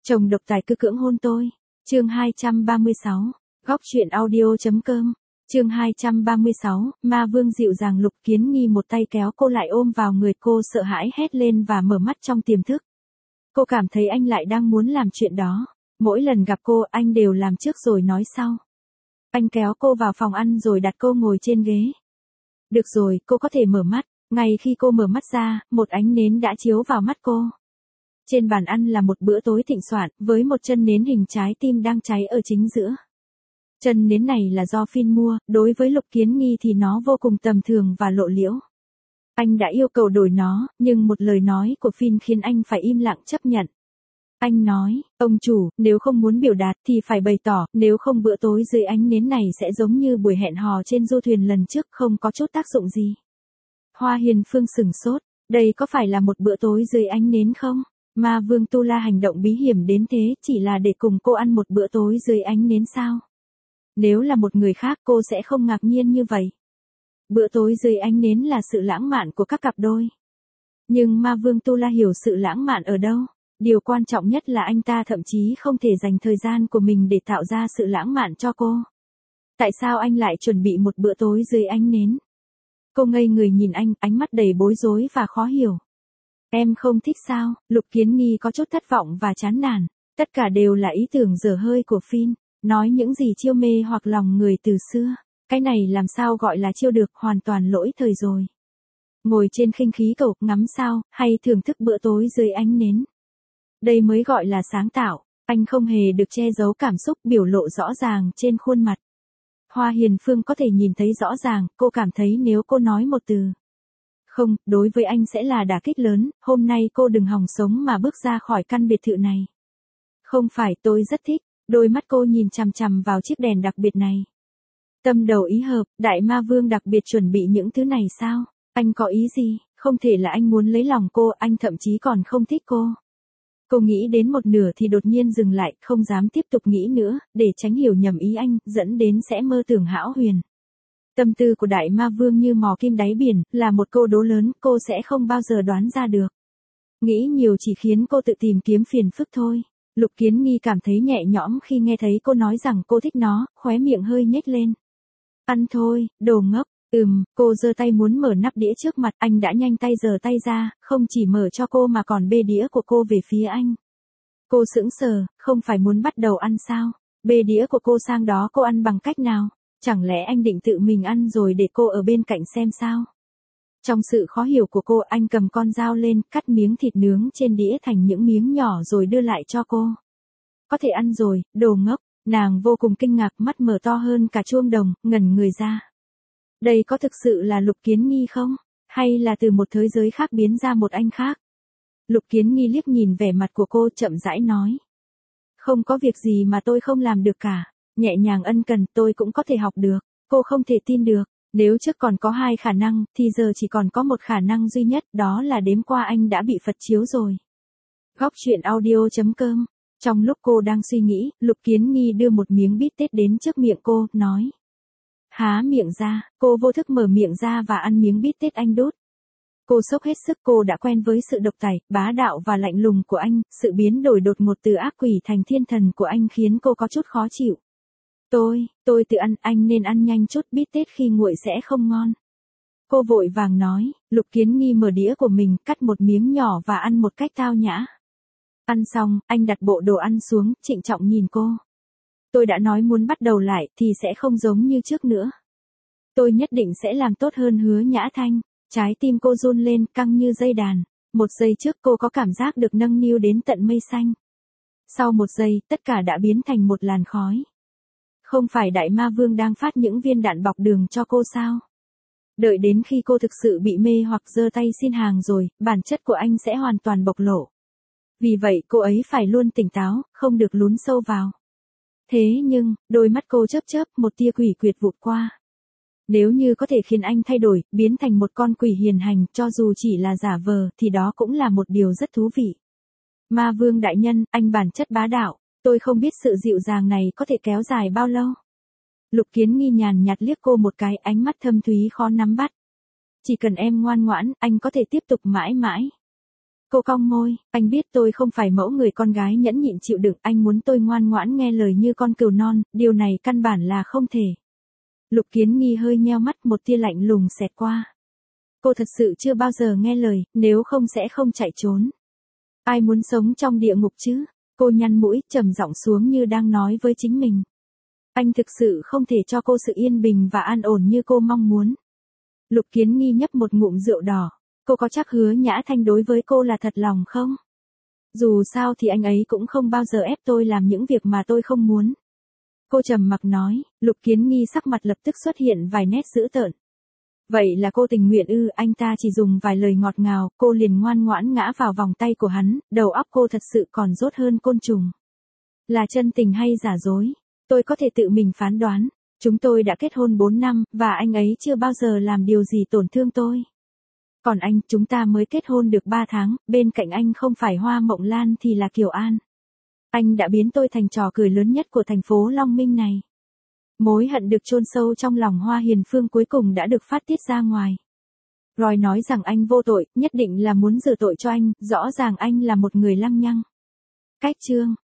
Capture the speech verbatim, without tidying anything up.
Chồng độc tài cứ cưỡng hôn tôi. Chương hai trăm ba mươi sáu. Góc truyện audio.com. Chương hai trăm ba mươi sáu. Ma Vương dịu dàng. Lục Kiến Nghi một tay kéo cô lại ôm vào người cô, sợ hãi hét lên và mở mắt trong tiềm thức. Cô cảm thấy anh lại đang muốn làm chuyện đó. Mỗi lần gặp cô, anh đều làm trước rồi nói sau. Anh kéo cô vào phòng ăn rồi đặt cô ngồi trên ghế. Được rồi, cô có thể mở mắt. Ngay khi cô mở mắt ra, một ánh nến đã chiếu vào mắt cô. Trên bàn ăn là một bữa tối thịnh soạn, với một chân nến hình trái tim đang cháy ở chính giữa. Chân nến này là do Phin mua, đối với Lục Kiến Nghi thì nó vô cùng tầm thường và lộ liễu. Anh đã yêu cầu đổi nó, nhưng một lời nói của Phin khiến anh phải im lặng chấp nhận. Anh nói, ông chủ, nếu không muốn biểu đạt thì phải bày tỏ, nếu không bữa tối dưới ánh nến này sẽ giống như buổi hẹn hò trên du thuyền lần trước, không có chút tác dụng gì. Hoa Hiền Phương sửng sốt, đây có phải là một bữa tối dưới ánh nến không? Ma Vương Tu La hành động bí hiểm đến thế chỉ là để cùng cô ăn một bữa tối dưới ánh nến sao? Nếu là một người khác cô sẽ không ngạc nhiên như vậy. Bữa tối dưới ánh nến là sự lãng mạn của các cặp đôi. Nhưng Ma Vương Tu La hiểu sự lãng mạn ở đâu. Điều quan trọng nhất là anh ta thậm chí không thể dành thời gian của mình để tạo ra sự lãng mạn cho cô. Tại sao anh lại chuẩn bị một bữa tối dưới ánh nến? Cô ngây người nhìn anh, ánh mắt đầy bối rối và khó hiểu. Em không thích sao? Lục Kiến Nghi có chút thất vọng và chán nản. Tất cả đều là ý tưởng dở hơi của Phin. Nói những gì chiêu mê hoặc lòng người từ xưa. Cái này làm sao gọi là chiêu được, hoàn toàn lỗi thời rồi. Ngồi trên khinh khí cầu, ngắm sao, hay thưởng thức bữa tối dưới ánh nến. Đây mới gọi là sáng tạo. Anh không hề được che giấu cảm xúc, biểu lộ rõ ràng trên khuôn mặt. Hoa Hiền Phương có thể nhìn thấy rõ ràng, cô cảm thấy nếu cô nói một từ không, đối với anh sẽ là đả kích lớn, hôm nay cô đừng hòng sống mà bước ra khỏi căn biệt thự này. Không phải, tôi rất thích. Đôi mắt cô nhìn chằm chằm vào chiếc đèn đặc biệt này. Tâm đầu ý hợp, Đại Ma Vương đặc biệt chuẩn bị những thứ này sao? Anh có ý gì? Không thể là anh muốn lấy lòng cô, anh thậm chí còn không thích cô. Cô nghĩ đến một nửa thì đột nhiên dừng lại, không dám tiếp tục nghĩ nữa, để tránh hiểu nhầm ý anh, dẫn đến sẽ mơ tưởng hão huyền. Tâm tư của Đại Ma Vương như mò kim đáy biển, là một câu đố lớn, cô sẽ không bao giờ đoán ra được. Nghĩ nhiều chỉ khiến cô tự tìm kiếm phiền phức thôi. Lục Kiến Nghi cảm thấy nhẹ nhõm khi nghe thấy cô nói rằng cô thích nó, khóe miệng hơi nhếch lên. Ăn thôi, đồ ngốc. Ừm, cô giơ tay muốn mở nắp đĩa trước mặt, anh đã nhanh tay giở tay ra, không chỉ mở cho cô mà còn bê đĩa của cô về phía anh. Cô sững sờ, không phải muốn bắt đầu ăn sao? Bê đĩa của cô sang đó cô ăn bằng cách nào? Chẳng lẽ anh định tự mình ăn rồi để cô ở bên cạnh xem sao? Trong sự khó hiểu của cô, anh cầm con dao lên, cắt miếng thịt nướng trên đĩa thành những miếng nhỏ rồi đưa lại cho cô. Có thể ăn rồi, đồ ngốc. Nàng vô cùng kinh ngạc, mắt mở to hơn cả chuông đồng, ngẩn người ra. Đây có thực sự là Lục Kiến Nghi không? Hay là từ một thế giới khác biến ra một anh khác? Lục Kiến Nghi liếc nhìn vẻ mặt của cô, chậm rãi nói. Không có việc gì mà tôi không làm được cả. Nhẹ nhàng ân cần, tôi cũng có thể học được. Cô không thể tin được. Nếu trước còn có hai khả năng, thì giờ chỉ còn có một khả năng duy nhất, đó là đêm qua anh đã bị Phật chiếu rồi. Góc truyện audio.com. Trong lúc cô đang suy nghĩ, Lục Kiến Nghi đưa một miếng bít tết đến trước miệng cô, nói. Há miệng ra, cô vô thức mở miệng ra và ăn miếng bít tết anh đút. Cô sốc hết sức, cô đã quen với sự độc tài, bá đạo và lạnh lùng của anh, sự biến đổi đột ngột từ ác quỷ thành thiên thần của anh khiến cô có chút khó chịu. Tôi, tôi tự ăn, anh nên ăn nhanh chút, bít tết khi nguội sẽ không ngon. Cô vội vàng nói. Lục Kiến Nghi mở đĩa của mình, cắt một miếng nhỏ và ăn một cách tao nhã. Ăn xong, anh đặt bộ đồ ăn xuống, trịnh trọng nhìn cô. Tôi đã nói muốn bắt đầu lại, thì sẽ không giống như trước nữa. Tôi nhất định sẽ làm tốt hơn, hứa Nhã Thanh. Trái tim cô run lên, căng như dây đàn. Một giây trước cô có cảm giác được nâng niu đến tận mây xanh. Sau một giây, tất cả đã biến thành một làn khói. Không phải Đại Ma Vương đang phát những viên đạn bọc đường cho cô sao? Đợi đến khi cô thực sự bị mê hoặc giơ tay xin hàng rồi, bản chất của anh sẽ hoàn toàn bộc lộ. Vì vậy cô ấy phải luôn tỉnh táo, không được lún sâu vào. Thế nhưng, đôi mắt cô chớp chớp, một tia quỷ quyệt vụt qua. Nếu như có thể khiến anh thay đổi, biến thành một con quỷ hiền hành, cho dù chỉ là giả vờ, thì đó cũng là một điều rất thú vị. Ma Vương đại nhân, anh bản chất bá đạo, tôi không biết sự dịu dàng này có thể kéo dài bao lâu. Lục Kiến Nghi nhàn nhạt liếc cô một cái, ánh mắt thâm thúy khó nắm bắt. Chỉ cần em ngoan ngoãn, anh có thể tiếp tục mãi mãi. Cô cong môi, anh biết tôi không phải mẫu người con gái nhẫn nhịn chịu đựng, anh muốn tôi ngoan ngoãn nghe lời như con cừu non, điều này căn bản là không thể. Lục Kiến Nghi hơi nheo mắt, một tia lạnh lùng xẹt qua. Cô thật sự chưa bao giờ nghe lời, nếu không sẽ không chạy trốn. Ai muốn sống trong địa ngục chứ? Cô nhăn mũi, trầm giọng xuống như đang nói với chính mình. Anh thực sự không thể cho cô sự yên bình và an ổn như cô mong muốn. Lục Kiến Nghi nhấp một ngụm rượu đỏ. Cô có chắc Hứa Nhã Thanh đối với cô là thật lòng không? Dù sao thì anh ấy cũng không bao giờ ép tôi làm những việc mà tôi không muốn. Cô trầm mặc nói. Lục Kiến Nghi sắc mặt lập tức xuất hiện vài nét dữ tợn. Vậy là cô tình nguyện ư? Anh ta chỉ dùng vài lời ngọt ngào, cô liền ngoan ngoãn ngã vào vòng tay của hắn, đầu óc cô thật sự còn dốt hơn côn trùng. Là chân tình hay giả dối? Tôi có thể tự mình phán đoán. Chúng tôi đã kết hôn bốn năm, và anh ấy chưa bao giờ làm điều gì tổn thương tôi. Còn anh, chúng ta mới kết hôn được ba tháng, bên cạnh anh không phải Hoa Mộng Lan thì là Kiều An. Anh đã biến tôi thành trò cười lớn nhất của thành phố Long Minh này. Mối hận được chôn sâu trong lòng Hoa Hiền Phương cuối cùng đã được phát tiết ra ngoài. Roy nói rằng anh vô tội, nhất định là muốn rửa tội cho anh, rõ ràng anh là một người lăng nhăng. Cách chương